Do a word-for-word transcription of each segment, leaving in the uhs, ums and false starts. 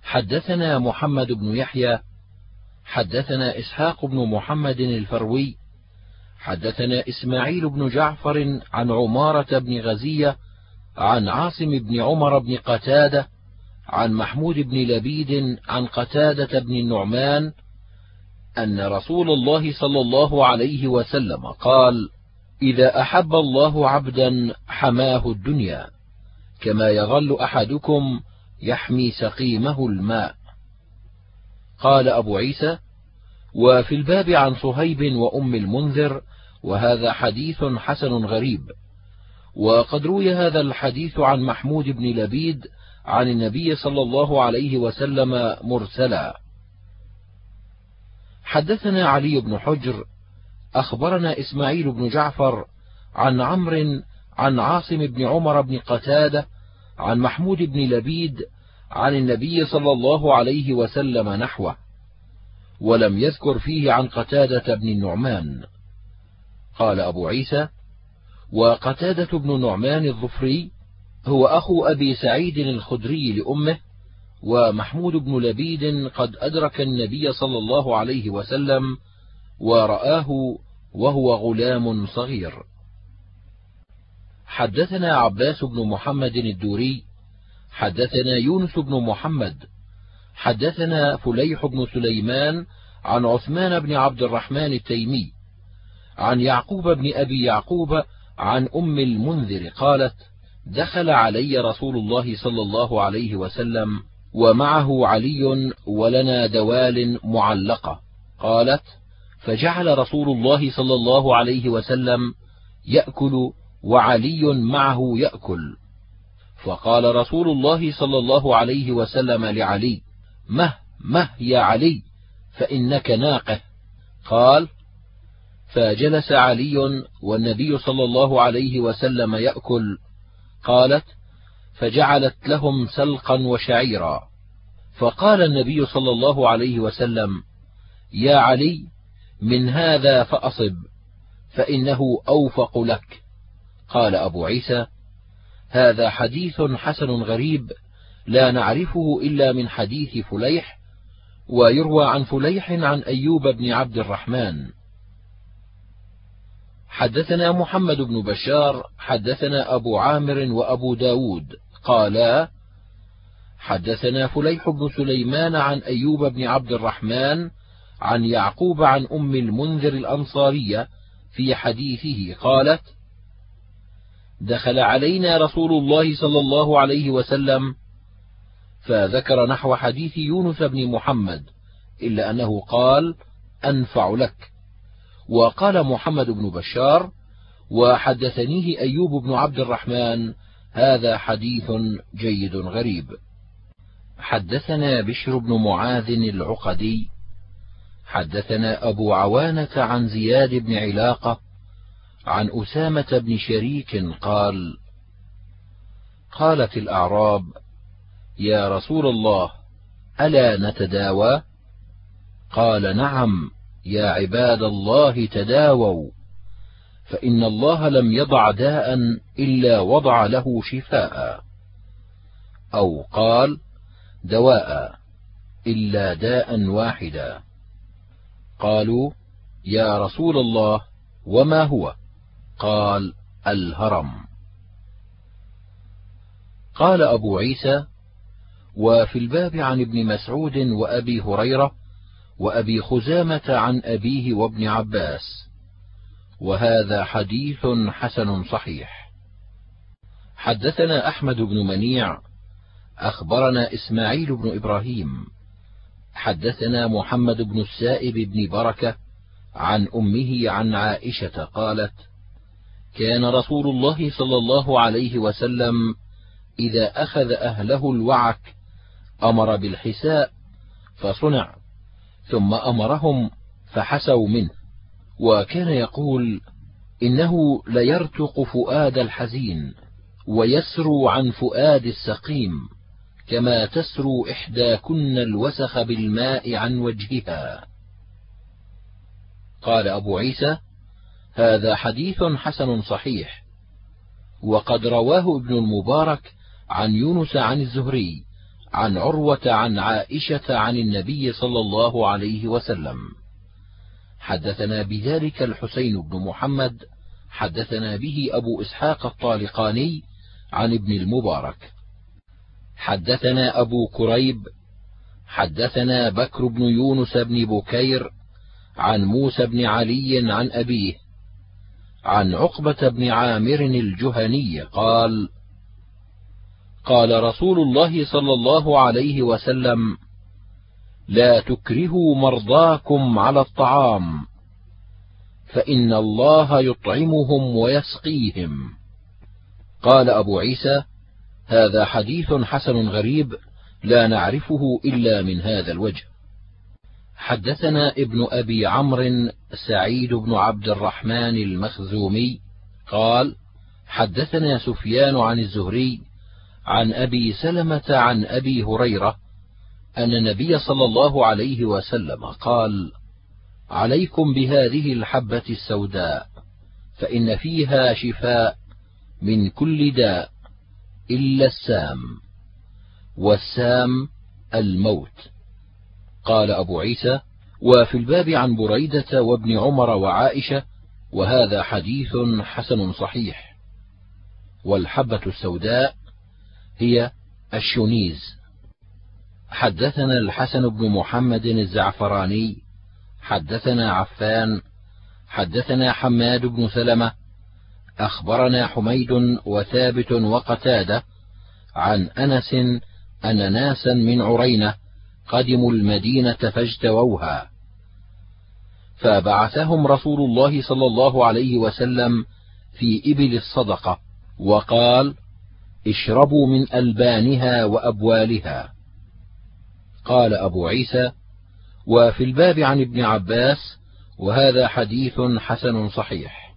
حدثنا محمد بن يحيى حدثنا إسحاق بن محمد الفروي حدثنا إسماعيل بن جعفر عن عمارة بن غزية عن عاصم بن عمر بن قتادة عن محمود بن لبيد عن قتادة بن النعمان أن رسول الله صلى الله عليه وسلم قال: إذا أحب الله عبدا حماه الدنيا كما يظل أحدكم يحمي سقيمه الماء. قال أبو عيسى: وفي الباب عن صهيب وأم المنذر، وهذا حديث حسن غريب. وقد روي هذا الحديث عن محمود بن لبيد عن النبي صلى الله عليه وسلم مرسلا. حدثنا علي بن حجر أخبرنا إسماعيل بن جعفر عن عمرو عن عاصم بن عمر بن قتادة عن محمود بن لبيد عن النبي صلى الله عليه وسلم نحوه، ولم يذكر فيه عن قتادة بن النعمان. قال أبو عيسى: وقتادة بن النعمان الظفري هو أخو أبي سعيد الخدري لأمه، ومحمود بن لبيد قد أدرك النبي صلى الله عليه وسلم ورآه وهو غلام صغير. حدثنا عباس بن محمد الدوري حدثنا يونس بن محمد حدثنا فليح بن سليمان عن عثمان بن عبد الرحمن التيمي عن يعقوب بن أبي يعقوب عن أم المنذر قالت: دخل علي رسول الله صلى الله عليه وسلم ومعه علي ولنا دوال معلقة. قالت: فجعل رسول الله صلى الله عليه وسلم يأكل وعلي معه يأكل، فقال رسول الله صلى الله عليه وسلم لعلي: مه مه يا علي فإنك ناقه. قال: فجلس علي والنبي صلى الله عليه وسلم يأكل. قالت: فجعلت لهم سلقا وشعيرا، فقال النبي صلى الله عليه وسلم: يا علي من هذا فأصب فإنه أوفق لك. قال أبو عيسى: هذا حديث حسن غريب لا نعرفه إلا من حديث فليح، ويروى عن فليح عن أيوب بن عبد الرحمن. حدثنا محمد بن بشار حدثنا أبو عامر وأبو داود قالا: حدثنا فليح بن سليمان عن أيوب بن عبد الرحمن عن يعقوب عن أم المنذر الأنصارية في حديثه قالت: دخل علينا رسول الله صلى الله عليه وسلم، فذكر نحو حديث يونس بن محمد إلا أنه قال: أنفع لك. وقال محمد بن بشار: وحدثنيه أيوب بن عبد الرحمن، هذا حديث جيد غريب. حدثنا بشر بن معاذ العقدي حدثنا أبو عوانة عن زياد بن علاقة عن أسامة بن شريك قال: قالت الأعراب: يا رسول الله ألا نتداوى؟ قال: نعم يا عباد الله تداووا، فإن الله لم يضع داء إلا وضع له شفاء، أو قال: دواء إلا داء واحدا. قالوا: يا رسول الله وما هو؟ قال: الهرم. قال أبو عيسى: وفي الباب عن ابن مسعود وأبي هريرة وأبي خزامة عن أبيه وابن عباس، وهذا حديث حسن صحيح. حدثنا أحمد بن منيع أخبرنا إسماعيل بن إبراهيم حدثنا محمد بن السائب بن بركة عن أمه عن عائشة قالت: كان رسول الله صلى الله عليه وسلم إذا أخذ أهله الوعك أمر بالحساء فصنع، ثم أمرهم فحسوا منه، وكان يقول: إنه ليرتق فؤاد الحزين ويسرو عن فؤاد السقيم، كما تسرو إحداكن الوسخ بالماء عن وجهها. قال أبو عيسى: هذا حديث حسن صحيح. وقد رواه ابن المبارك عن يونس عن الزهري عن عروة عن عائشة عن النبي صلى الله عليه وسلم. حدثنا بذلك الحسين بن محمد حدثنا به أبو إسحاق الطالقاني عن ابن المبارك حدثنا أبو كريب حدثنا بكر بن يونس بن بكير عن موسى بن علي عن أبيه عن عقبة بن عامر الجهني قال: قال رسول الله صلى الله عليه وسلم: لا تكرهوا مرضاكم على الطعام، فإن الله يطعمهم ويسقيهم. قال أبو عيسى: هذا حديث حسن غريب لا نعرفه إلا من هذا الوجه. حدثنا ابن أبي عمرو سعيد بن عبد الرحمن المخزومي قال: حدثنا سفيان عن الزهري عن أبي سلمة عن أبي هريرة أن النبي صلى الله عليه وسلم قال: عليكم بهذه الحبة السوداء، فإن فيها شفاء من كل داء إلا السام، والسام الموت. قال أبو عيسى: وفي الباب عن بريدة وابن عمر وعائشة، وهذا حديث حسن صحيح. والحبة السوداء هي الشنيز. حدثنا الحسن بن محمد الزعفراني حدثنا عفان حدثنا حماد بن سلمة أخبرنا حميد وثابت وقتادة عن أنس أن ناسا من عرينة قدموا المدينة فاجتووها، فبعثهم رسول الله صلى الله عليه وسلم في إبل الصدقة، وقال: اشربوا من ألبانها وأبوالها. قال أبو عيسى: وفي الباب عن ابن عباس، وهذا حديث حسن صحيح.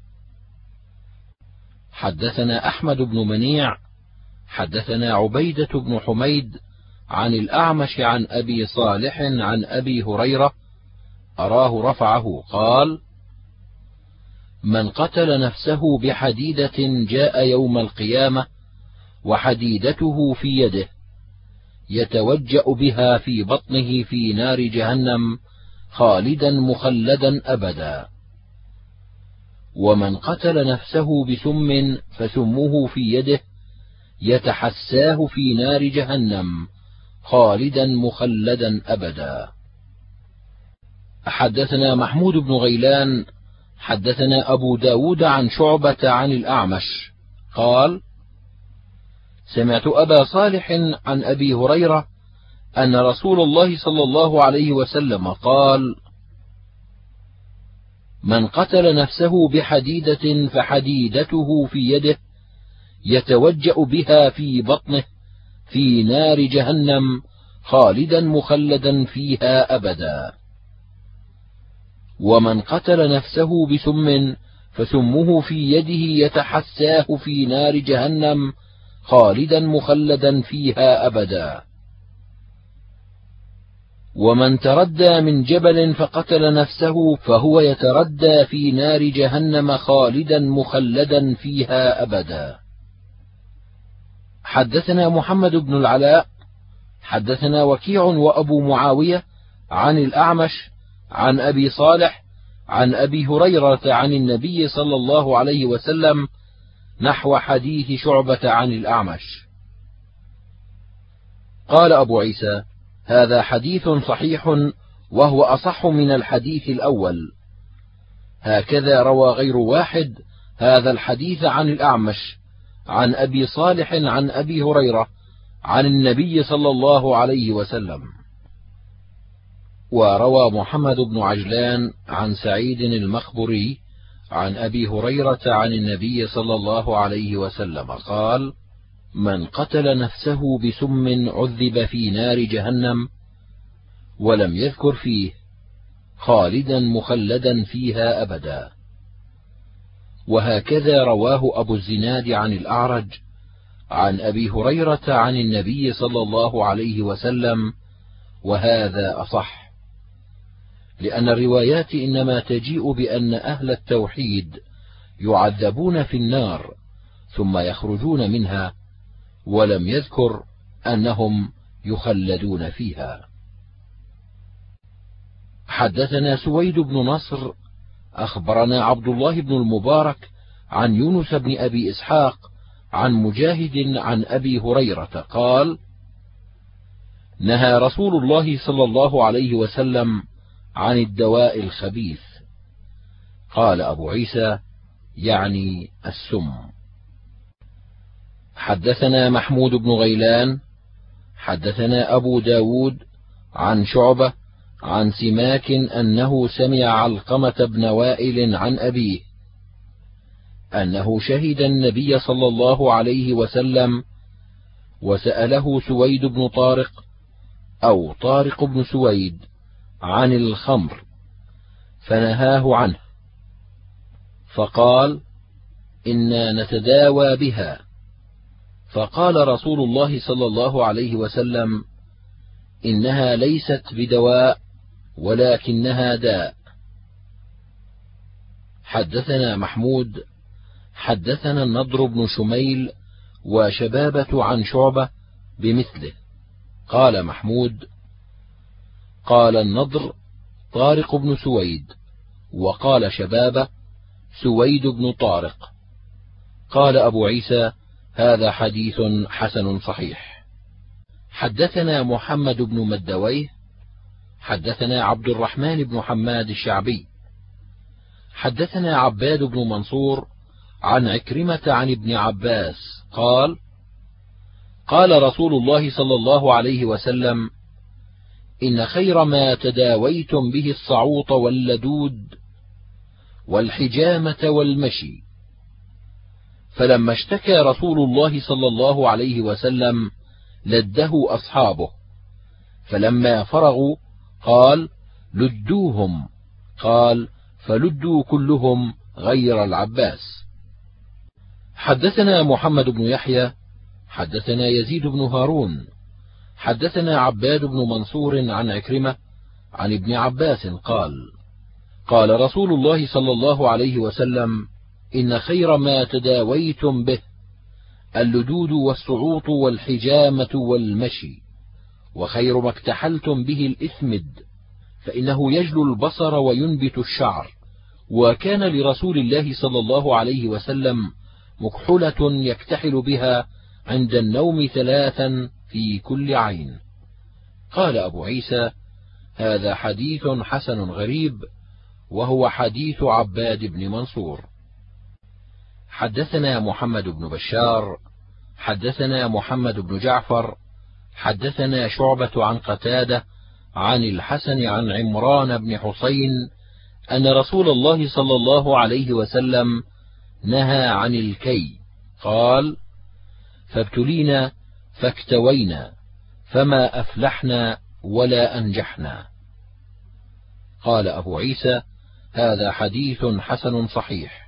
حدثنا أحمد بن منيع حدثنا عبيدة بن حميد عن الأعمش عن أبي صالح عن أبي هريرة أراه رفعه قال: من قتل نفسه بحديدة جاء يوم القيامة وحديدته في يده يتوجأ بها في بطنه في نار جهنم خالدا مخلدا أبدا. ومن قتل نفسه بسم فسمه في يده يتحساه في نار جهنم خالدا مخلدا أبدا. حدثنا محمود بن غيلان حدثنا أبو داود عن شعبة عن الأعمش قال: سمعت أبا صالح عن أبي هريرة أن رسول الله صلى الله عليه وسلم قال: من قتل نفسه بحديدة فحديدته في يده يتوجأ بها في بطنه في نار جهنم خالدا مخلدا فيها أبدا. ومن قتل نفسه بسم فسمه في يده يتحساه في نار جهنم خالدا مخلدا فيها أبدا. ومن تردى من جبل فقتل نفسه فهو يتردى في نار جهنم خالدا مخلدا فيها أبدا. حدثنا محمد بن العلاء حدثنا وكيع وأبو معاوية عن الأعمش عن أبي صالح عن أبي هريرة عن النبي صلى الله عليه وسلم نحو حديث شعبة عن الأعمش. قال أبو عيسى: هذا حديث صحيح وهو أصح من الحديث الأول. هكذا روى غير واحد هذا الحديث عن الأعمش عن أبي صالح عن أبي هريرة عن النبي صلى الله عليه وسلم. وروى محمد بن عجلان عن سعيد المخبري عن أبي هريرة عن النبي صلى الله عليه وسلم قال: من قتل نفسه بسم عذب في نار جهنم، ولم يذكر فيه خالدا مخلدا فيها أبدا. وهكذا رواه أبو الزناد عن الأعرج عن أبي هريرة عن النبي صلى الله عليه وسلم، وهذا أصح، لأن الروايات إنما تجيء بأن أهل التوحيد يعذبون في النار ثم يخرجون منها، ولم يذكر أنهم يخلدون فيها. حدثنا سويد بن نصر أخبرنا عبد الله بن المبارك عن يونس بن أبي إسحاق عن مجاهد عن أبي هريرة قال: نهى رسول الله صلى الله عليه وسلم عن الدواء الخبيث. قال أبو عيسى: يعني السم. حدثنا محمود بن غيلان حدثنا أبو داود عن شعبة عن سماك أنه سمع علقمة بن وائل عن أبيه أنه شهد النبي صلى الله عليه وسلم وسأله سويد بن طارق أو طارق بن سويد عن الخمر فنهاه عنه، فقال: إنا نتداوى بها. فقال رسول الله صلى الله عليه وسلم: إنها ليست بدواء ولكنها داء. حدثنا محمود حدثنا النضر بن شميل وشبابة عن شعبة بمثله. قال محمود: قال النضر طارق بن سويد، وقال شبابة سويد بن طارق. قال أبو عيسى: هذا حديث حسن صحيح. حدثنا محمد بن مدويه حدثنا عبد الرحمن بن حماد الشعبي حدثنا عباد بن منصور عن عكرمة عن ابن عباس قال: قال رسول الله صلى الله عليه وسلم: إن خير ما تداويتم به الصعوط واللدود والحجامة والمشي. فلما اشتكى رسول الله صلى الله عليه وسلم لده أصحابه، فلما فرغوا قال: لدوهم. قال: فلدوا كلهم غير العباس. حدثنا محمد بن يحيى حدثنا يزيد بن هارون حدثنا عباد بن منصور عن عكرمة عن ابن عباس قال: قال رسول الله صلى الله عليه وسلم: إن خير ما تداويتم به اللدود والصعوط والحجامة والمشي، وخير ما اكتحلتم به الإثمد، فإنه يجلو البصر وينبت الشعر. وكان لرسول الله صلى الله عليه وسلم مكحلة يكتحل بها عند النوم ثلاثا في كل عين. قال أبو عيسى: هذا حديث حسن غريب، وهو حديث عباد بن منصور. حدثنا محمد بن بشار حدثنا محمد بن جعفر حدثنا شعبة عن قتادة عن الحسن عن عمران بن حسين أن رسول الله صلى الله عليه وسلم نهى عن الكي. قال: فابتلينا فاكتوينا فما أفلحنا ولا أنجحنا. قال أبو عيسى: هذا حديث حسن صحيح.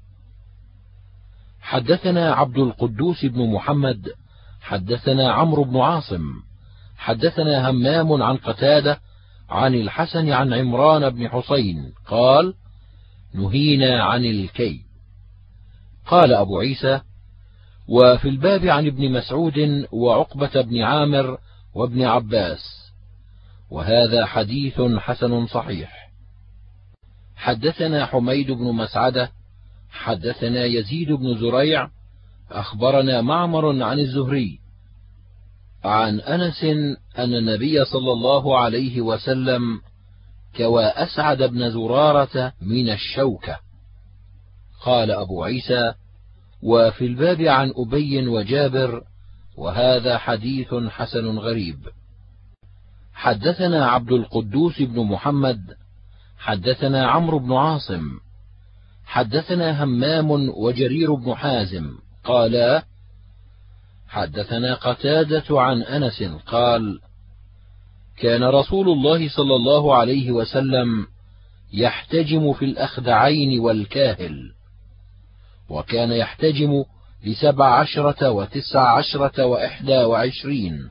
حدثنا عبد القدوس بن محمد حدثنا عمرو بن عاصم حدثنا همام عن قتادة عن الحسن عن عمران بن حسين قال: نهينا عن الكي. قال أبو عيسى: وفي الباب عن ابن مسعود وعقبة بن عامر وابن عباس، وهذا حديث حسن صحيح. حدثنا حميد بن مسعدة حدثنا يزيد بن زريع أخبرنا معمر عن الزهري عن أنس أن النبي صلى الله عليه وسلم كوى أسعد بن زرارة من الشوكة. قال أبو عيسى: وفي الباب عن أبي وجابر، وهذا حديث حسن غريب. حدثنا عبد القدوس بن محمد حدثنا عمرو بن عاصم حدثنا همام وجرير بن حازم قالا: حدثنا قتادة عن أنس قال: كان رسول الله صلى الله عليه وسلم يحتجم في الأخدعين والكاهل، وكان يحتجم لسبع عشرة وتسع عشرة وإحدى وعشرين.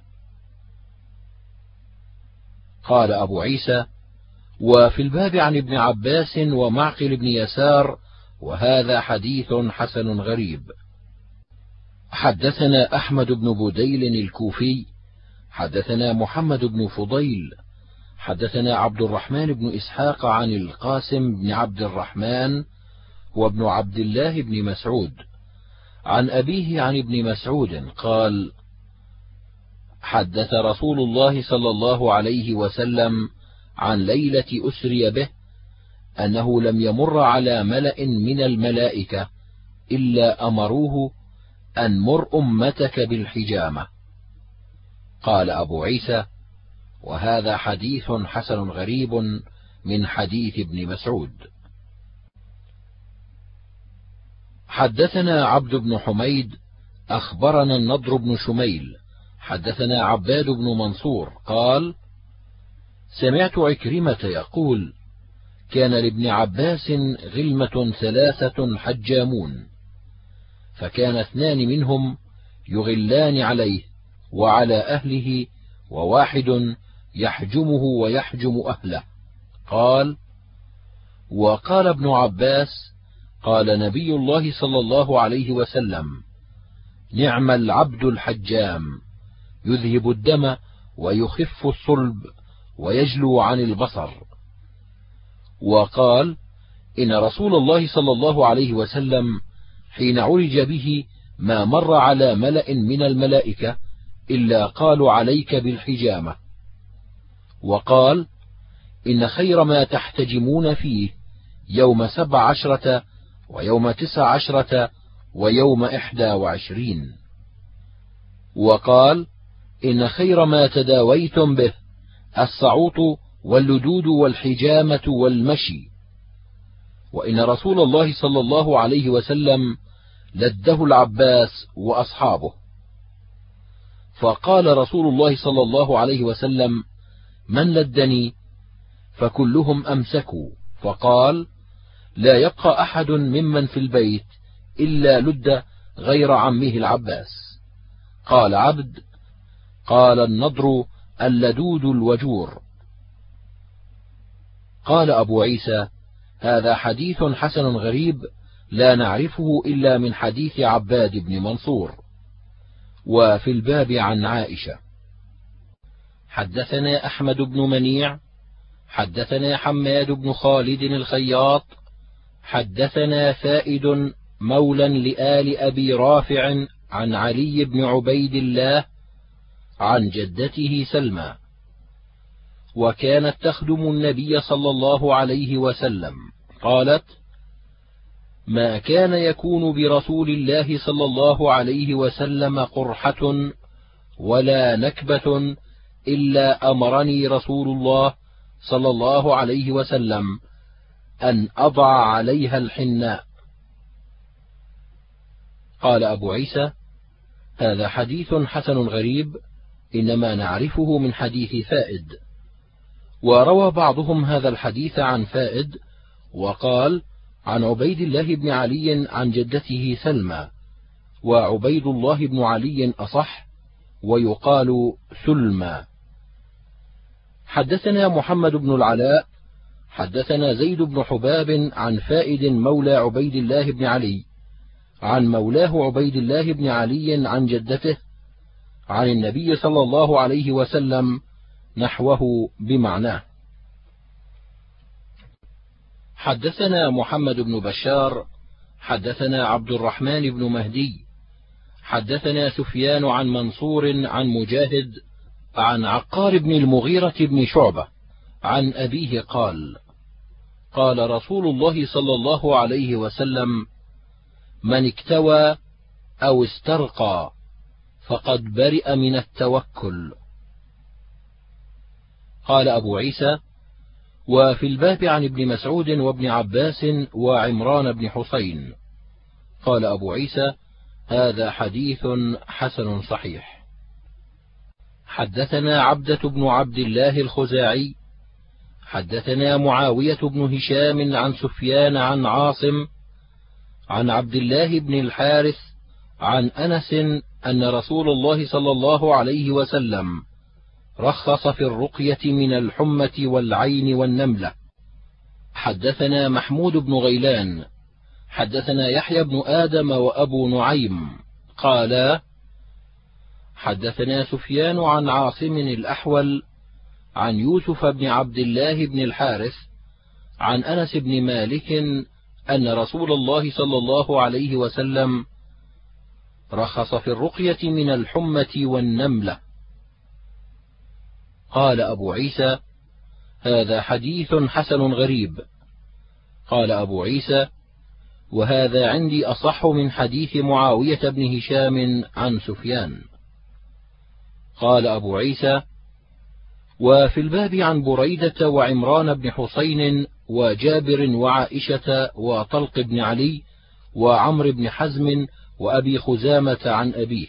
قال أبو عيسى: وفي الباب عن ابن عباس ومعقل بن يسار، وهذا حديث حسن غريب. حدثنا أحمد بن بديل الكوفي حدثنا محمد بن فضيل حدثنا عبد الرحمن بن إسحاق عن القاسم بن عبد الرحمن وابن عبد الله بن مسعود عن أبيه عن ابن مسعود قال: حدث رسول الله صلى الله عليه وسلم عن ليلة أسري به أنه لم يمر على ملأ من الملائكة إلا أمروه أن مر أمتك بالحجامة. قال أبو عيسى: وهذا حديث حسن غريب من حديث ابن مسعود. حدثنا عبد بن حميد أخبرنا النضر بن شميل حدثنا عباد بن منصور قال: سمعت عكرمة يقول: كان لابن عباس غلمة ثلاثة حجامون، فكان اثنان منهم يغلان عليه وعلى أهله، وواحد يحجمه ويحجم أهله. قال: وقال ابن عباس: قال نبي الله صلى الله عليه وسلم: نعم العبد الحجام، يذهب الدم ويخف الصلب ويجلو عن البصر. وقال: إن رسول الله صلى الله عليه وسلم حين عرج به ما مر على ملأ من الملائكة إلا قالوا عليك بالحجامة. وقال: إن خير ما تحتجمون فيه يوم سبع عشرة ويوم تسع عشرة ويوم إحدى وعشرين. وقال: إن خير ما تداويتم به الصعوط واللدود والحجامة والمشي. وإن رسول الله صلى الله عليه وسلم لده العباس وأصحابه. فقال رسول الله صلى الله عليه وسلم: من لدني؟ فكلهم أمسكوا. فقال: لا يبقى أحد ممن في البيت إلا لد غير عمه العباس. قال عبد: قال النضر: اللدود الوجور. قال أبو عيسى: هذا حديث حسن غريب لا نعرفه إلا من حديث عباد بن منصور. وفي الباب عن عائشة. حدثنا أحمد بن منيع حدثنا حماد بن خالد الخياط حدثنا فائد مولى لآل أبي رافع عن علي بن عبيد الله عن جدته سلمى: وكانت تخدم النبي صلى الله عليه وسلم. قالت: ما كان يكون برسول الله صلى الله عليه وسلم قرحة ولا نكبة إلا أمرني رسول الله صلى الله عليه وسلم أن أضع عليها الحناء. قال أبو عيسى: هذا حديث حسن غريب، إنما نعرفه من حديث فائد. وروى بعضهم هذا الحديث عن فائد وقال: عن عبيد الله بن علي عن جدته سلمى، وعبيد الله بن علي أصح، ويقال سلمى. حدثنا محمد بن العلاء حدثنا زيد بن حباب عن فائد مولى عبيد الله بن علي عن مولاه عبيد الله بن علي عن جدته عن النبي صلى الله عليه وسلم نحوه بمعناه. حدثنا محمد بن بشار حدثنا عبد الرحمن بن مهدي حدثنا سفيان عن منصور عن مجاهد عن عقار بن المغيرة بن شعبة عن أبيه قال: قال رسول الله صلى الله عليه وسلم: من اكتوى أو استرقى فقد برئ من التوكل. قال أبو عيسى: وفي الباب عن ابن مسعود وابن عباس وعمران بن حسين. قال أبو عيسى: هذا حديث حسن صحيح. حدثنا عبدة بن عبد الله الخزاعي حدثنا معاوية بن هشام عن سفيان عن عاصم عن عبد الله بن الحارث عن أنس أن رسول الله صلى الله عليه وسلم رخص في الرقية من الحمة والعين والنملة. حدثنا محمود بن غيلان حدثنا يحيى بن آدم وأبو نعيم قالا: حدثنا سفيان عن عاصم الأحول عن يوسف بن عبد الله بن الحارث عن أنس بن مالك أن رسول الله صلى الله عليه وسلم رخص في الرقية من الحمة والنملة. قال أبو عيسى: هذا حديث حسن غريب. قال أبو عيسى: وهذا عندي أصح من حديث معاوية بن هشام عن سفيان. قال أبو عيسى: وفي الباب عن بريدة وعمران بن حسين وجابر وعائشة وطلق بن علي وعمر بن حزم وأبي خزامة عن أبيه.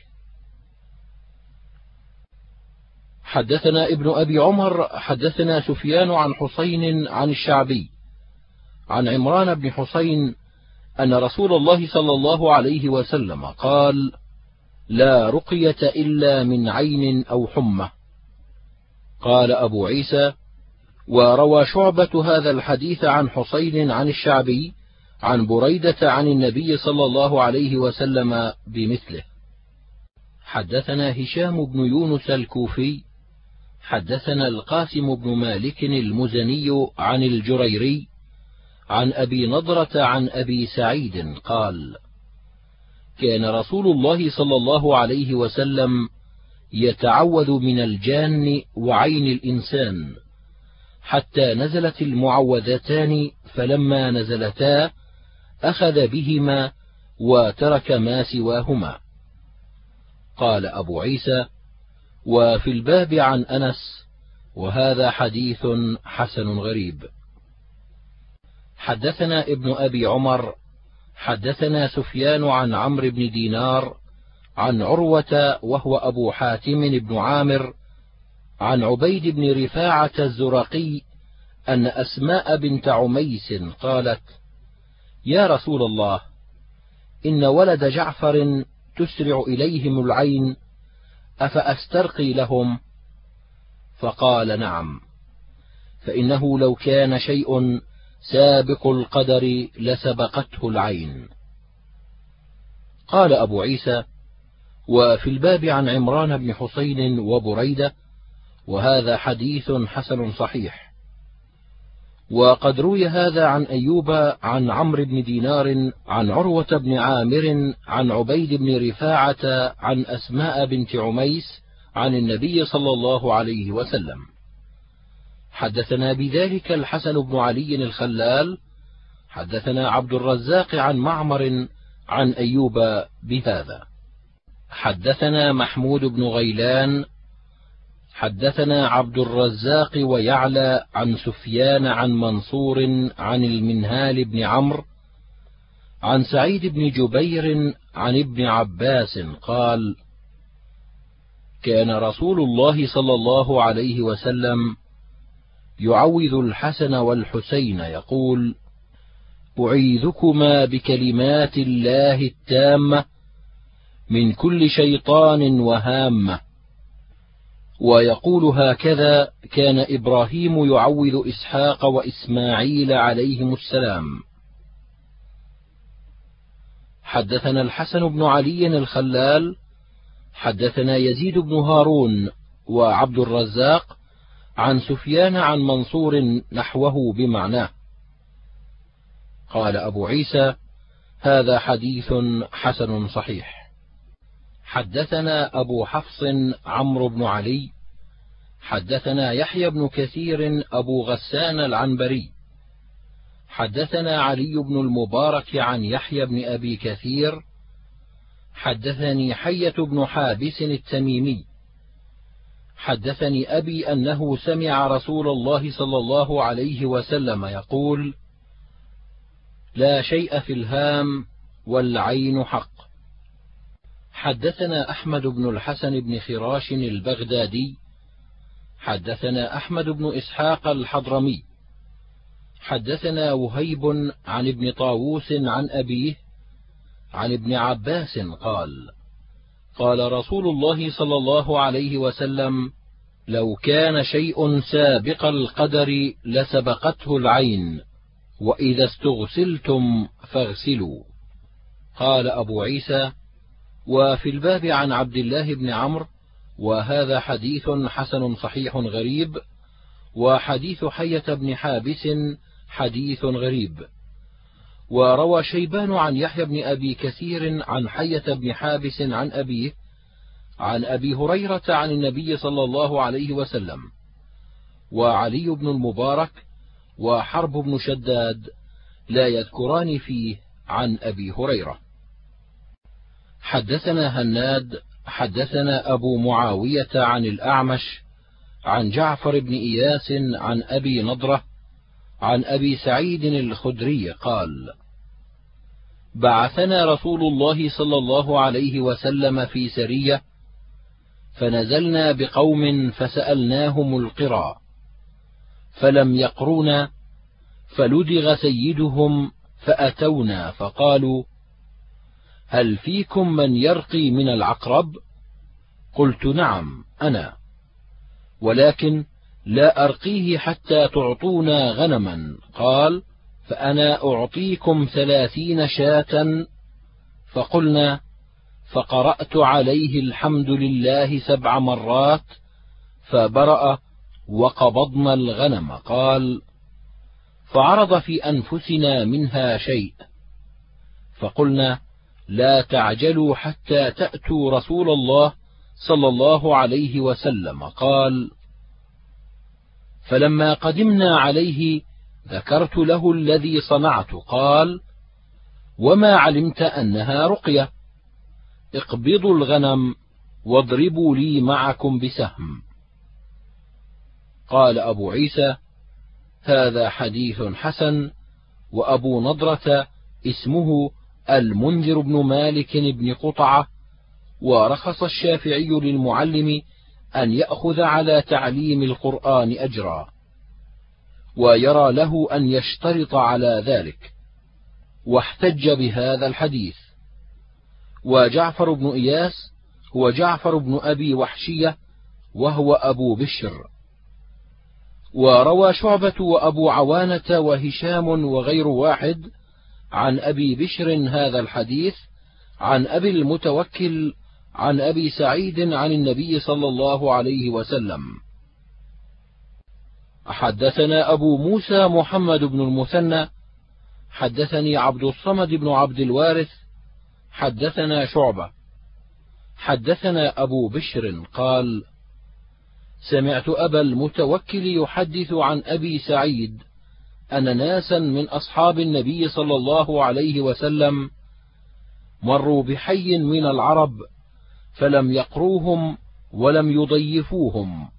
حدثنا ابن أبي عمر حدثنا سفيان عن حسين عن الشعبي عن عمران بن حسين أن رسول الله صلى الله عليه وسلم قال: لا رقية إلا من عين أو حمى. قال أبو عيسى: وروى شعبة هذا الحديث عن حسين عن الشعبي عن بريدة عن النبي صلى الله عليه وسلم بمثله. حدثنا هشام بن يونس الكوفي حدثنا القاسم بن مالك المزني عن الجريري عن أبي نضرة عن أبي سعيد قال: كان رسول الله صلى الله عليه وسلم يتعوذ من الجان وعين الإنسان حتى نزلت المعوذتان، فلما نزلتا أخذ بهما وترك ما سواهما. قال أبو عيسى: وفي الباب عن أنس، وهذا حديث حسن غريب. حدثنا ابن أبي عمر حدثنا سفيان عن عمرو بن دينار عن عروة وهو أبو حاتم بن عامر عن عبيد بن رفاعة الزرقي أن أسماء بنت عميس قالت: يا رسول الله، إن ولد جعفر تسرع إليهم العين، أفأسترقي لهم؟ فقال: نعم، فإنه لو كان شيء سابق القدر لسبقته العين. قال أبو عيسى: وفي الباب عن عمران بن حسين وبريدة، وهذا حديث حسن صحيح. وقد روي هذا عن أيوب عن عمرو بن دينار عن عروة بن عامر عن عبيد بن رفاعة عن أسماء بنت عميس عن النبي صلى الله عليه وسلم. حدثنا بذلك الحسن بن علي الخلال حدثنا عبد الرزاق عن معمر عن أيوب بهذا. حدثنا محمود بن غيلان حدثنا عبد الرزاق ويعلى عن سفيان عن منصور عن المنهال بن عمرو عن سعيد بن جبير عن ابن عباس قال: كان رسول الله صلى الله عليه وسلم يعوذ الحسن والحسين يقول: أعيذكما بكلمات الله التامة من كل شيطان وهامة. ويقول هكذا كان إبراهيم يعوذ إسحاق وإسماعيل عليهم السلام. حدثنا الحسن بن علي الخلال حدثنا يزيد بن هارون وعبد الرزاق عن سفيان عن منصور نحوه بمعناه. قال أبو عيسى: هذا حديث حسن صحيح. حدثنا أبو حفص عمرو بن علي حدثنا يحيى بن كثير أبو غسان العنبري حدثنا علي بن المبارك عن يحيى بن أبي كثير حدثني حية بن حابس التميمي حدثني أبي أنه سمع رسول الله صلى الله عليه وسلم يقول: لا شيء في الهام والعين حق. حدثنا أحمد بن الحسن بن خراش البغدادي حدثنا أحمد بن إسحاق الحضرمي حدثنا وهيب عن ابن طاووس عن أبيه عن ابن عباس قال: قال رسول الله صلى الله عليه وسلم: لو كان شيء سابق القدر لسبقته العين، وإذا استغسلتم فاغسلوا. قال أبو عيسى: وفي الباب عن عبد الله بن عمرو وهذا حديث حسن صحيح غريب. وحديث حية بن حابس حديث غريب. وروى شيبان عن يحيى بن أبي كثير عن حية بن حابس عن أبيه عن أبي هريرة عن النبي صلى الله عليه وسلم. وعلي بن المبارك وحرب بن شداد لا يذكران فيه عن أبي هريرة. حدثنا هناد حدثنا أبو معاوية عن الأعمش عن جعفر بن إياس عن أبي نضرة عن أبي سعيد الخدري قال: بعثنا رسول الله صلى الله عليه وسلم في سرية، فنزلنا بقوم فسألناهم القرى فلم يقرونا، فلدغ سيدهم فأتونا فقالوا: هل فيكم من يرقي من العقرب؟ قلت: نعم أنا، ولكن لا أرقيه حتى تعطونا غنما. قال: فأنا أعطيكم ثلاثين شاة. فقلنا: فقرأت عليه الحمد لله سبع مرات فبرأ وقبضنا الغنم. قال: فعرض في أنفسنا منها شيء، فقلنا: لا تعجلوا حتى تأتوا رسول الله صلى الله عليه وسلم. قال: فلما قدمنا عليه ذكرت له الذي صنعت. قال: وما علمت أنها رقية؟ اقبضوا الغنم واضربوا لي معكم بسهم. قال أبو عيسى: هذا حديث حسن. وأبو نضرة اسمه المنذر بن مالك بن قطعة، ورخص الشافعي للمعلم أن يأخذ على تعليم القرآن أجرا، ويرى له أن يشترط على ذلك، واحتج بهذا الحديث. وجعفر بن إياس هو جعفر بن أبي وحشية، وهو أبو بشر. وروى شعبة وأبو عوانة وهشام وغير واحد عن أبي بشر هذا الحديث عن أبي المتوكل عن أبي سعيد عن النبي صلى الله عليه وسلم. حدثنا أبو موسى محمد بن المثنى حدثني عبد الصمد بن عبد الوارث حدثنا شعبة حدثنا أبو بشر قال: سمعت أبا المتوكل يحدث عن أبي سعيد أن ناسا من أصحاب النبي صلى الله عليه وسلم مروا بحي من العرب فلم يقروهم ولم يضيفوهم،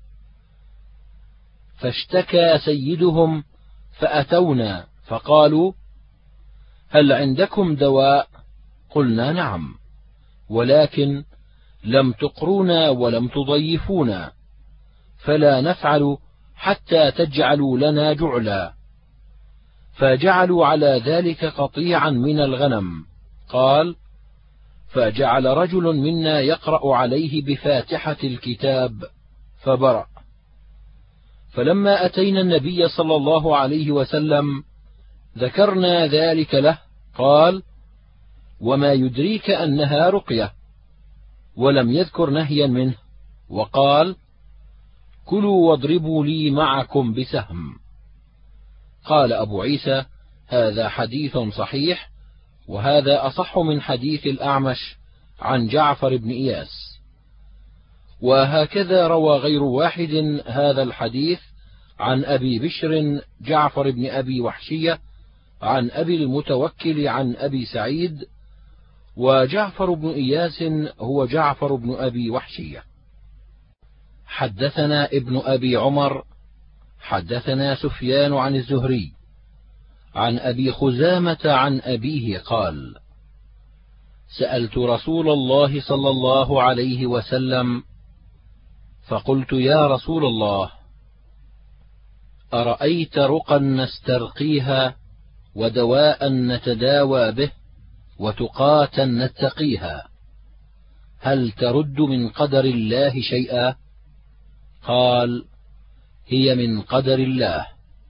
فاشتكى سيدهم فأتونا فقالوا: هل عندكم دواء؟ قلنا: نعم، ولكن لم تقرونا ولم تضيفونا، فلا نفعل حتى تجعلوا لنا جعلا. فجعلوا على ذلك قطيعا من الغنم. قال: فجعل رجل منا يقرأ عليه بفاتحة الكتاب فبرأ. فلما أتينا النبي صلى الله عليه وسلم ذكرنا ذلك له. قال: وما يدريك أنها رقية؟ ولم يذكر نهيا منه، وقال: كلوا واضربوا لي معكم بسهم. قال أبو عيسى: هذا حديث صحيح، وهذا أصح من حديث الأعمش عن جعفر بن إياس. وهكذا روى غير واحد هذا الحديث عن أبي بشر جعفر بن أبي وحشية عن أبي المتوكل عن أبي سعيد. وجعفر بن إياس هو جعفر بن أبي وحشية. حدثنا ابن أبي عمر حدثنا سفيان عن الزهري عن أبي خزامة عن أبيه قال: سألت رسول الله صلى الله عليه وسلم فقلت: يا رسول الله، أرأيت رقا نسترقيها ودواء نتداوى به وتقاة نتقيها، هل ترد من قدر الله شيئا؟ قال: هي من قدر الله.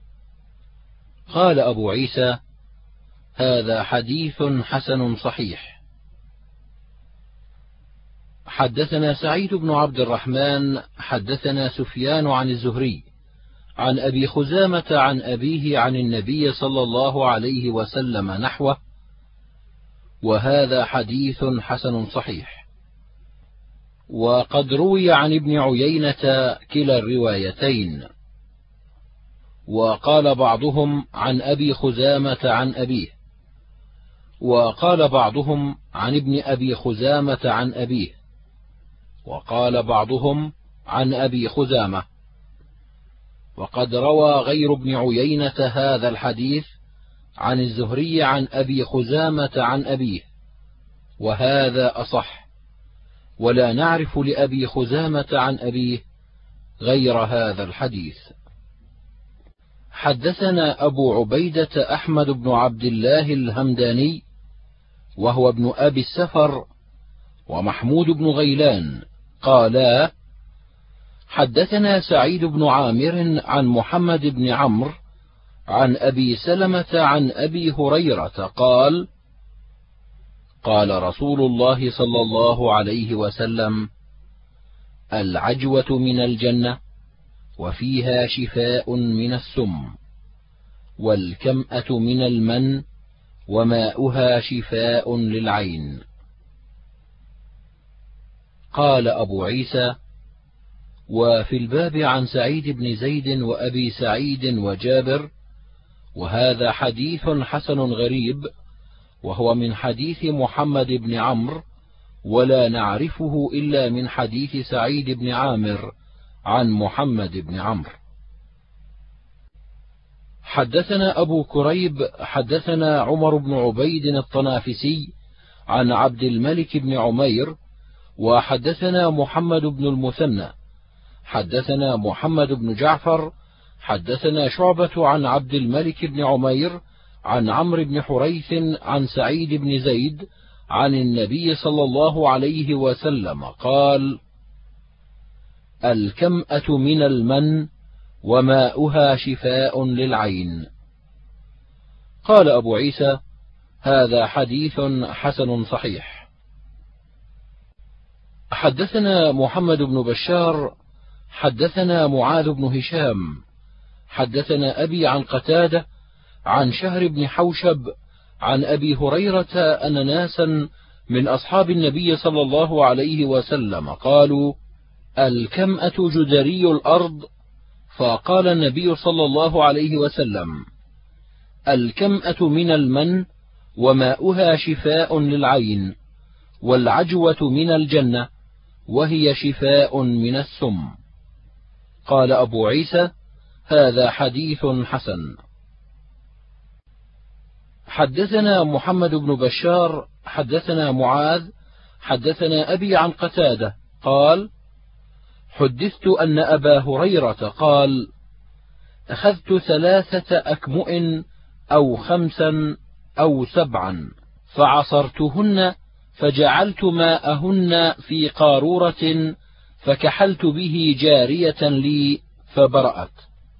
قال أبو عيسى: هذا حديث حسن صحيح. حدثنا سعيد بن عبد الرحمن حدثنا سفيان عن الزهري عن أبي خزامة عن أبيه عن النبي صلى الله عليه وسلم نحوه، وهذا حديث حسن صحيح. وقد روي عن ابن عيينة كلا الروايتين، وقال بعضهم عن أبي خزامة عن أبيه، وقال بعضهم عن ابن أبي خزامة عن أبيه، وقال بعضهم عن أبي خزامة. وقد روى غير ابن عيينة هذا الحديث عن الزهري عن أبي خزامة عن أبيه، وهذا أصح، ولا نعرف لأبي خزامة عن أبيه غير هذا الحديث. حدثنا أبو عبيدة أحمد بن عبد الله الهمداني وهو ابن أبي السفر ومحمود بن غيلان قالا: حدثنا سعيد بن عامر عن محمد بن عمرو عن أبي سلمة عن أبي هريرة قال: قال رسول الله صلى الله عليه وسلم: العجوة من الجنة، وفيها شفاء من السم، والكمأة من المن، وماؤها شفاء للعين. قال أبو عيسى: وفي الباب عن سعيد بن زيد وأبي سعيد وجابر، وهذا حديث حسن غريب، وهو من حديث محمد بن عمرو، ولا نعرفه إلا من حديث سعيد بن عامر عن محمد بن عمرو. حدثنا أبو كريب حدثنا عمر بن عبيد الطنافسي عن عبد الملك بن عمير، وحدثنا محمد بن المثنى حدثنا محمد بن جعفر حدثنا شعبة عن عبد الملك بن عمير عن عمرو بن حريث عن سعيد بن زيد عن النبي صلى الله عليه وسلم قال: الكمأة من المن، وماؤها شفاء للعين. قال أبو عيسى: هذا حديث حسن صحيح. حدثنا محمد بن بشار حدثنا معاذ بن هشام حدثنا أبي عن قتادة عن شهر بن حوشب عن أبي هريرة أن ناسا من أصحاب النبي صلى الله عليه وسلم قالوا: الكمأة جدري الأرض. فقال النبي صلى الله عليه وسلم: الكمأة من المن، وماؤها شفاء للعين، والعجوة من الجنة، وهي شفاء من السم. قال أبو عيسى: هذا حديث حسن. حدثنا محمد بن بشار حدثنا معاذ حدثنا أبي عن قتادة قال: حدثت أن أبا هريرة قال: أخذت ثلاثة أكمؤ أو خمسا أو سبعا فعصرتهن، فجعلت ماءهن في قارورة، فكحلت به جارية لي فبرأت.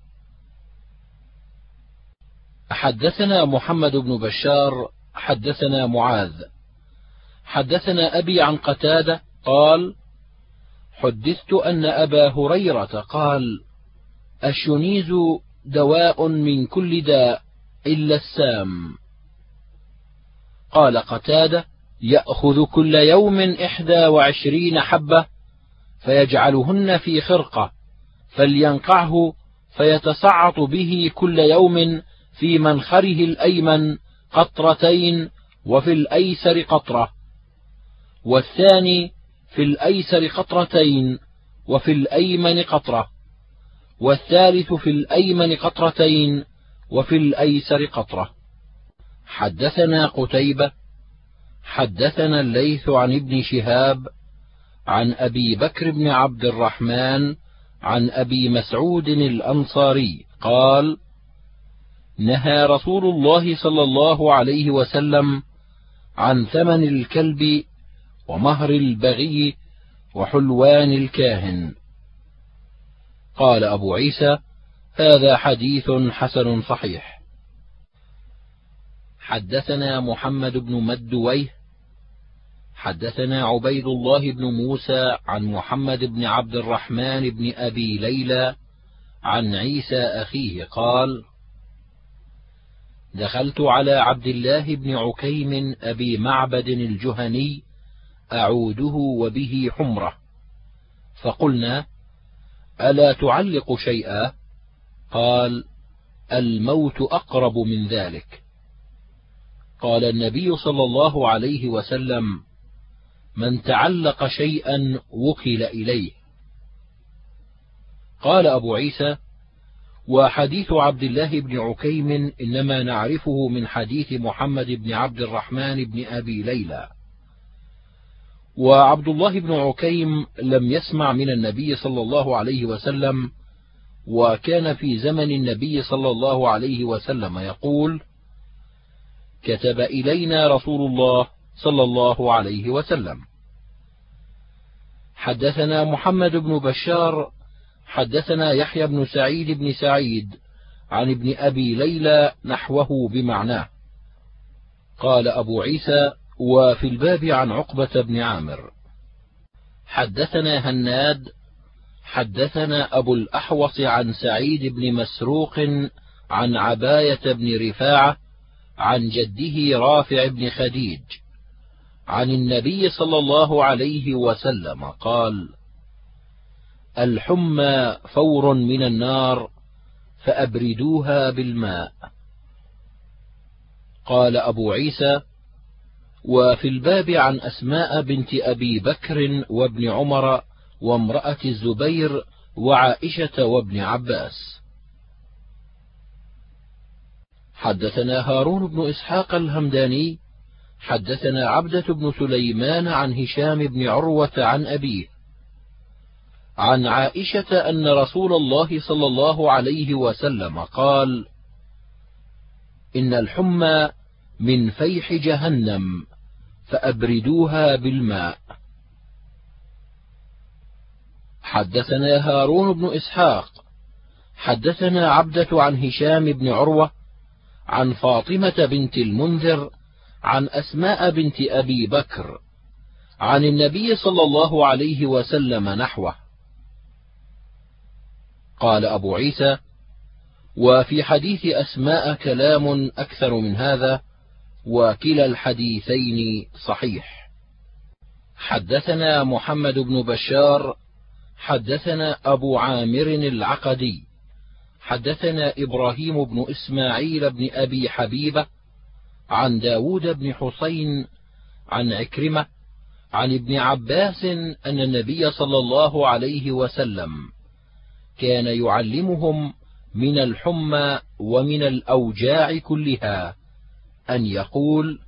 حدثنا محمد بن بشار حدثنا معاذ حدثنا أبي عن قتادة قال: حدثت أن أبا هريرة قال: الشنيز دواء من كل داء إلا السام. قال قتادة: يأخذ كل يوم إحدى وعشرين حبة، فيجعلهن في خرقة، فلينقعه فيتصعط به كل يوم في منخره الأيمن قطرتين، وفي الأيسر قطرة، والثاني في الأيسر قطرتين، وفي الأيمن قطرة، والثالث في الأيمن قطرتين، وفي الأيسر قطرة. حدثنا قتيبة حدثنا الليث عن ابن شهاب عن أبي بكر بن عبد الرحمن عن أبي مسعود الأنصاري قال: نهى رسول الله صلى الله عليه وسلم عن ثمن الكلب ومهر البغي وحلوان الكاهن. قال أبو عيسى: هذا حديث حسن صحيح. حدثنا محمد بن مدويه حدثنا عبيد الله بن موسى عن محمد بن عبد الرحمن بن أبي ليلى عن عيسى أخيه قال: دخلت على عبد الله بن عكيم أبي معبد الجهني أعوده وبه حمرة، فقلنا: ألا تعلق شيئا؟ قال: الموت أقرب من ذلك. قال النبي صلى الله عليه وسلم: من تعلق شيئا وكل إليه. قال أبو عيسى: وحديث عبد الله بن عكيم إنما نعرفه من حديث محمد بن عبد الرحمن بن أبي ليلى، وعبد الله بن عكيم لم يسمع من النبي صلى الله عليه وسلم، وكان في زمن النبي صلى الله عليه وسلم يقول: كتب إلينا رسول الله صلى الله عليه وسلم. حدثنا محمد بن بشار حدثنا يحيى بن سعيد بن سعيد عن ابن أبي ليلى نحوه بمعناه. قال أبو عيسى: وفي الباب عن عقبة بن عامر. حدثنا هناد حدثنا أبو الأحوص عن سعيد بن مسروق عن عباية بن رفاعة عن جده رافع بن خديج عن النبي صلى الله عليه وسلم قال: الحمى فور من النار فأبردوها بالماء. قال أبو عيسى: وفي الباب عن أسماء بنت أبي بكر وابن عمر وامرأة الزبير وعائشة وابن عباس. حدثنا هارون بن إسحاق الهمداني حدثنا عبدة بن سليمان عن هشام بن عروة عن أبيه عن عائشة أن رسول الله صلى الله عليه وسلم قال: إن الحمى من فيح جهنم فأبردوها بالماء. حدثنا هارون بن إسحاق حدثنا عبدة عن هشام بن عروة عن فاطمة بنت المنذر عن أسماء بنت أبي بكر عن النبي صلى الله عليه وسلم نحوه. قال أبو عيسى: وفي حديث أسماء كلام أكثر من هذا، وكلا الحديثين صحيح. حدثنا محمد بن بشار حدثنا أبو عامر العقدي حدثنا إبراهيم بن إسماعيل بن أبي حبيبة عن داود بن حسين عن عكرمة عن ابن عباس أن النبي صلى الله عليه وسلم كان يعلمهم من الحمى ومن الأوجاع كلها أن يقول: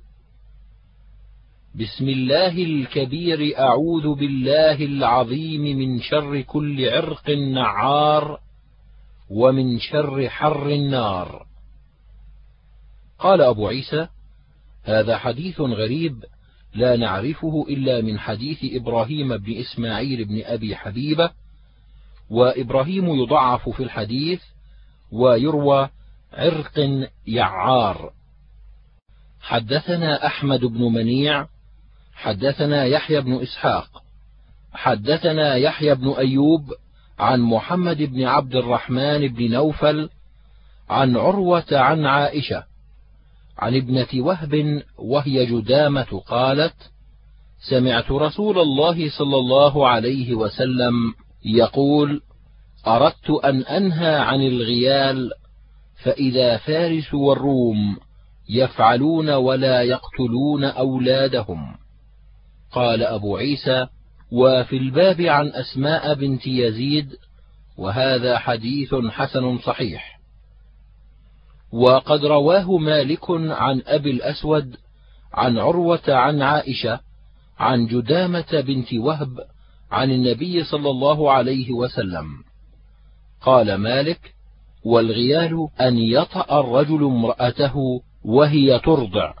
بسم الله الكبير أعوذ بالله العظيم من شر كل عرق نعار ومن شر حر النار. قال أبو عيسى: هذا حديث غريب لا نعرفه إلا من حديث إبراهيم بن إسماعيل بن أبي حبيبة، وإبراهيم يضعف في الحديث ويروى عرق يعار. حدثنا أحمد بن منيع حدثنا يحيى بن إسحاق حدثنا يحيى بن أيوب عن محمد بن عبد الرحمن بن نوفل عن عروة عن عائشة عن ابنة وهب وهي جدامة قالت: سمعت رسول الله صلى الله عليه وسلم يقول: أردت أن أنهى عن الغيال، فإذا فارس والروم يفعلون ولا يقتلون أولادهم. قال أبو عيسى: وفي الباب عن أسماء بنت يزيد، وهذا حديث حسن صحيح. وقد رواه مالك عن أبي الأسود عن عروة عن عائشة عن جدامة بنت وهب عن النبي صلى الله عليه وسلم. قال مالك: والغيال أن يطأ الرجل امرأته وهي ترضع.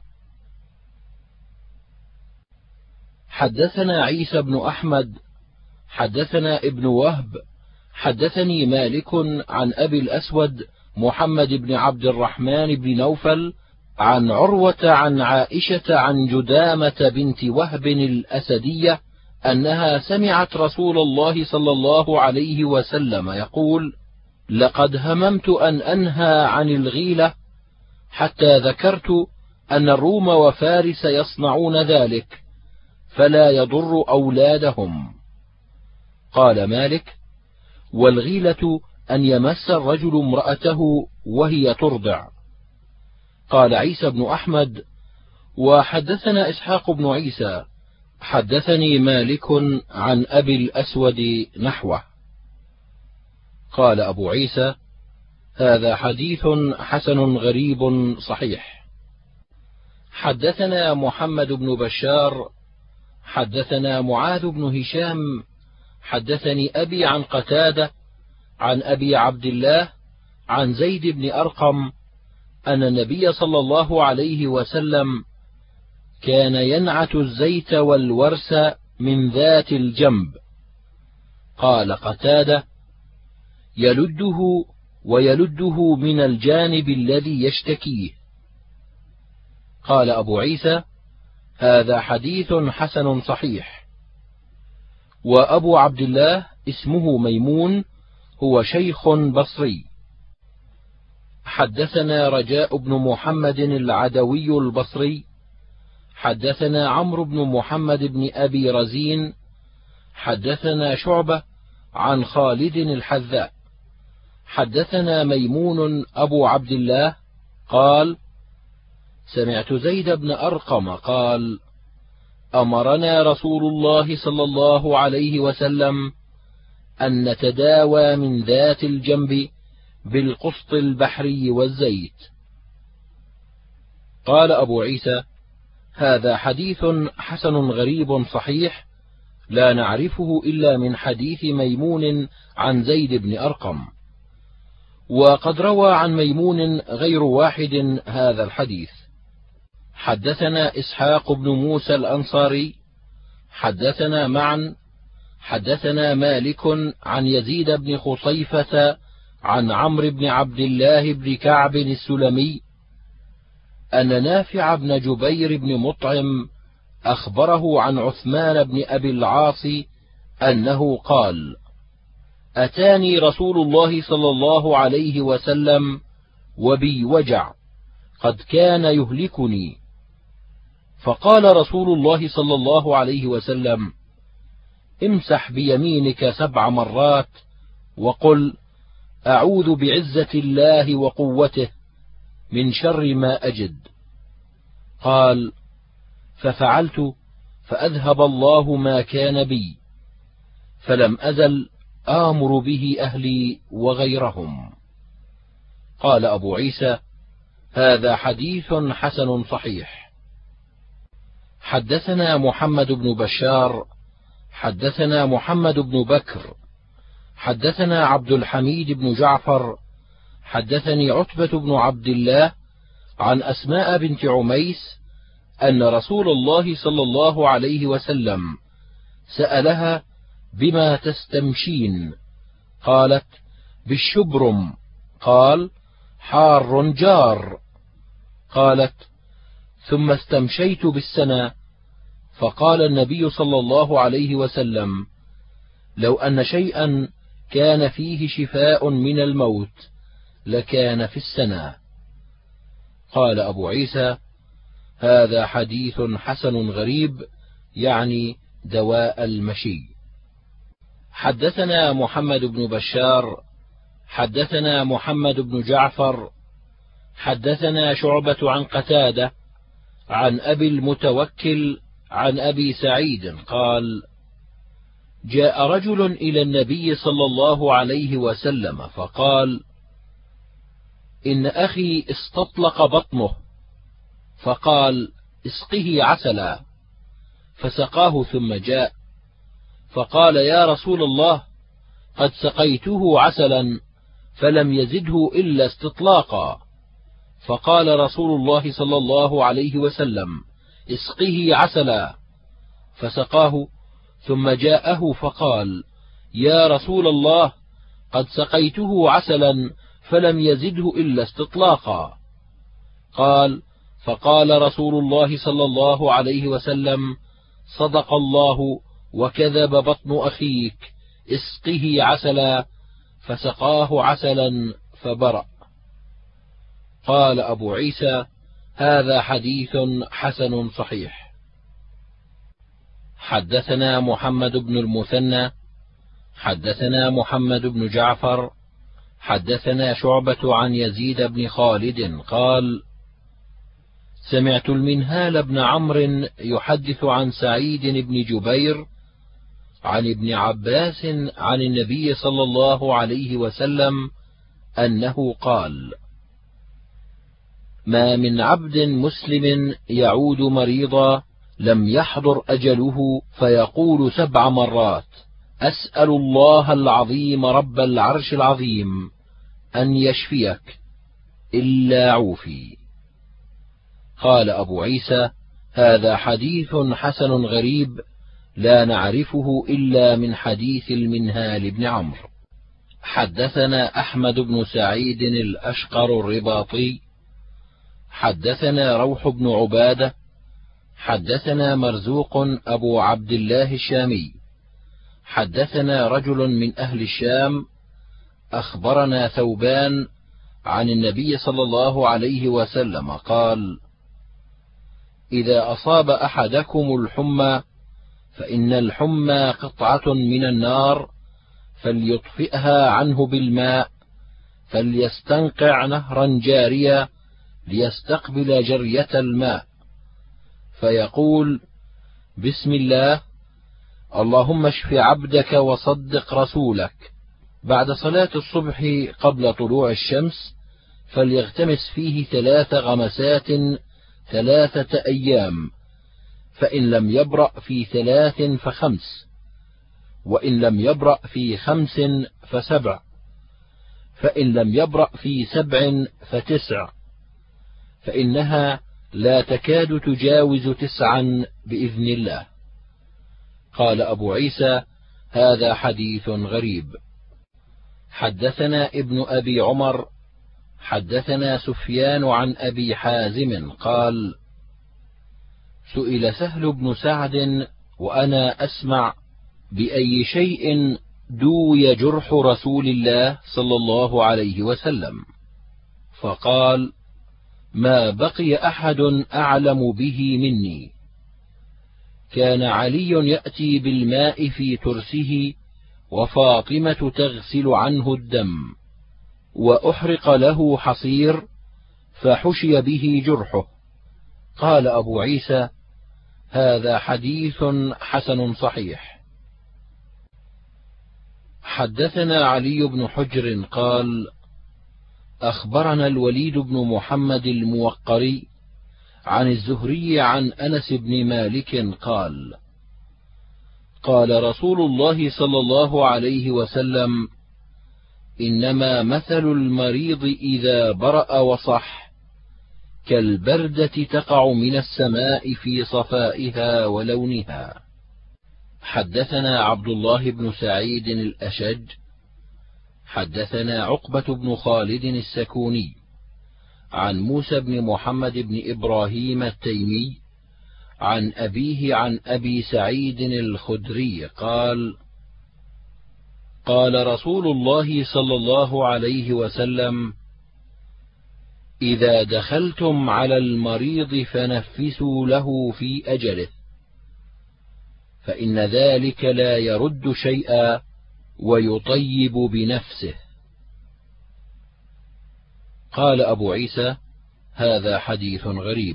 حدثنا عيسى بن أحمد حدثنا ابن وهب حدثني مالك عن أبي الأسود محمد بن عبد الرحمن بن نوفل عن عروة عن عائشة عن جدامة بنت وهب الأسدية أنها سمعت رسول الله صلى الله عليه وسلم يقول: لقد هممت أن أنهى عن الغيلة حتى ذكرت أن الروم وفارس يصنعون ذلك فلا يضر أولادهم. قال مالك: والغيلة أن يمس الرجل امرأته وهي ترضع. قال عيسى بن أحمد: وحدثنا إسحاق بن عيسى حدثني مالك عن أبي الأسود نحوه. قال أبو عيسى: هذا حديث حسن غريب صحيح. حدثنا محمد بن بشار حدثنا معاذ بن هشام حدثني أبي عن قتادة عن أبي عبد الله عن زيد بن أرقم أن النبي صلى الله عليه وسلم كان ينعت الزيت والورس من ذات الجنب. قال قتادة: يلده ويلده من الجانب الذي يشتكيه. قال أبو عيسى: هذا حديث حسن صحيح. وأبو عبد الله اسمه ميمون، هو شيخ بصري. حدثنا رجاء بن محمد العدوي البصري حدثنا عمرو بن محمد بن أبي رزين حدثنا شعبة عن خالد الحذاء حدثنا ميمون أبو عبد الله قال: سمعت زيد بن أرقم قال: أمرنا رسول الله صلى الله عليه وسلم أن نتداوى من ذات الجنب بالقسط البحري والزيت. قال أبو عيسى: هذا حديث حسن غريب صحيح، لا نعرفه إلا من حديث ميمون عن زيد بن أرقم، وقد روى عن ميمون غير واحد هذا الحديث. حدثنا إسحاق بن موسى الأنصاري حدثنا معا حدثنا مالك عن يزيد بن خصيفة عن عمرو بن عبد الله بن كعب السلمي أن نافع بن جبير بن مطعم أخبره عن عثمان بن أبي العاص أنه قال: أتاني رسول الله صلى الله عليه وسلم وبي وجع قد كان يهلكني، فقال رسول الله صلى الله عليه وسلم: امسح بيمينك سبع مرات وقل: أعوذ بعزة الله وقوته من شر ما أجد. قال: ففعلت فأذهب الله ما كان بي، فلم أزل آمر به أهلي وغيرهم. قال أبو عيسى: هذا حديث حسن صحيح. حدثنا محمد بن بشار حدثنا محمد بن بكر حدثنا عبد الحميد بن جعفر حدثني عتبة بن عبد الله عن أسماء بنت عميس أن رسول الله صلى الله عليه وسلم سألها: بما تستمشين؟ قالت: بالشبرم. قال: حار جار. قالت: ثم استمشيت بالسنة. فقال النبي صلى الله عليه وسلم: لو أن شيئا كان فيه شفاء من الموت لكان في السنة. قال أبو عيسى: هذا حديث حسن غريب، يعني دواء المشي. حدثنا محمد بن بشار حدثنا محمد بن جعفر حدثنا شعبة عن قتادة عن أبي المتوكل عن أبي سعيد قال: جاء رجل إلى النبي صلى الله عليه وسلم فقال: إن أخي استطلق بطنه، فقال: اسقه عسلا، فسقاه ثم جاء فقال: يا رسول الله، قد سقيته عسلا فلم يزده إلا استطلاقا. فقال رسول الله صلى الله عليه وسلم: اسقه عسلا، فسقاه ثم جاءه فقال: يا رسول الله، قد سقيته عسلا فلم يزده إلا استطلاقا. قال: فقال رسول الله صلى الله عليه وسلم: صدق الله وكذب بطن أخيك، اسقه عسلا، فسقاه عسلا فبرأ. قال أبو عيسى: هذا حديث حسن صحيح. حدثنا محمد بن المثنى حدثنا محمد بن جعفر حدثنا شعبة عن يزيد بن خالد قال: سمعت المنهال بن عمرو يحدث عن سعيد بن جبير عن ابن عباس عن النبي صلى الله عليه وسلم أنه قال: ما من عبد مسلم يعود مريضا لم يحضر أجله فيقول سبع مرات: أسأل الله العظيم رب العرش العظيم أن يشفيك إلا عوفي. قال أبو عيسى: هذا حديث حسن غريب لا نعرفه إلا من حديث المنهال بن عمرو. حدثنا أحمد بن سعيد الأشقر الرباطي حدثنا روح بن عبادة حدثنا مرزوق أبو عبد الله الشامي حدثنا رجل من أهل الشام أخبرنا ثوبان عن النبي صلى الله عليه وسلم قال: إذا أصاب أحدكم الحمى فإن الحمى قطعة من النار فليطفئها عنه بالماء، فليستنقع نهرا جاريا ليستقبل جرية الماء، فيقول: بسم الله، اللهم اشف عبدك وصدق رسولك. بعد صلاة الصبح قبل طلوع الشمس فليغتمس فيه ثلاث غمسات ثلاثة أيام، فإن لم يبرأ في ثلاث فخمس، وإن لم يبرأ في خمس فسبع، فإن لم يبرأ في سبع فتسع، فإنها لا تكاد تجاوز تسعا بإذن الله. قال أبو عيسى: هذا حديث غريب. حدثنا ابن أبي عمر حدثنا سفيان عن أبي حازم قال: سئل سهل بن سعد وأنا أسمع: بأي شيء دوي جرح رسول الله صلى الله عليه وسلم؟ فقال: ما بقي أحد أعلم به مني. كان علي يأتي بالماء في ترسه وفاطمة تغسل عنه الدم، وأحرق له حصير فحشي به جرحه. قال أبو عيسى: هذا حديث حسن صحيح. حدثنا علي بن حجر قال: أخبرنا الوليد بن محمد الموقري عن الزهري عن أنس بن مالك قال: قال رسول الله صلى الله عليه وسلم: إنما مثل المريض إذا برأ وصح كالبردة تقع من السماء في صفائها ولونها. حدثنا عبد الله بن سعيد الأشج حدثنا عقبة بن خالد السكوني عن موسى بن محمد بن إبراهيم التيمي عن أبيه عن أبي سعيد الخدري قال: قال رسول الله صلى الله عليه وسلم: إذا دخلتم على المريض فنفسوا له في أجله، فإن ذلك لا يرد شيئا ويطيب بنفسه. قال أبو عيسى: هذا حديث غريب.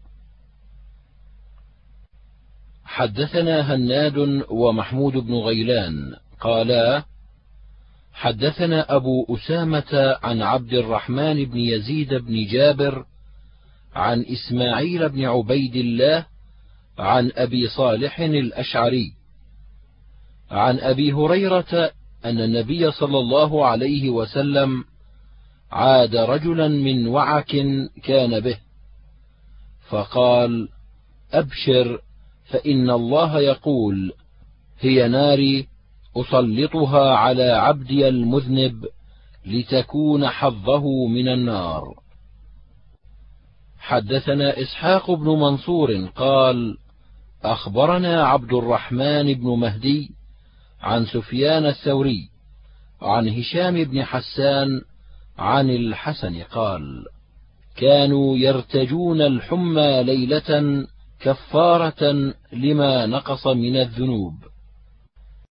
حدثنا هناد ومحمود بن غيلان قالا: حدثنا أبو أسامة عن عبد الرحمن بن يزيد بن جابر عن إسماعيل بن عبيد الله عن أبي صالح الأشعري عن أبي هريرة أن النبي صلى الله عليه وسلم عاد رجلا من وعك كان به، فقال: أبشر، فإن الله يقول: هي ناري أسلطها على عبدي المذنب لتكون حظه من النار. حدثنا إسحاق بن منصور قال أخبرنا عبد الرحمن بن مهدي عن سفيان الثوري عن هشام بن حسان عن الحسن قال كانوا يرتجون الحمى ليلة كفارة لما نقص من الذنوب.